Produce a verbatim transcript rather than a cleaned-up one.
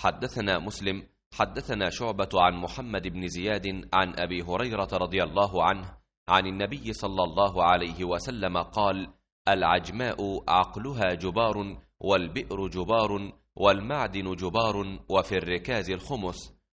حدثنا مسلم حدثنا شعبة عن محمد بن زياد عن أبي هريرة رضي الله عنه عن النبي صلى الله عليه وسلم قال: العجماء عقلها جبار، والبئر جبار، والمعدن جبار، وفي الركاز الخمس.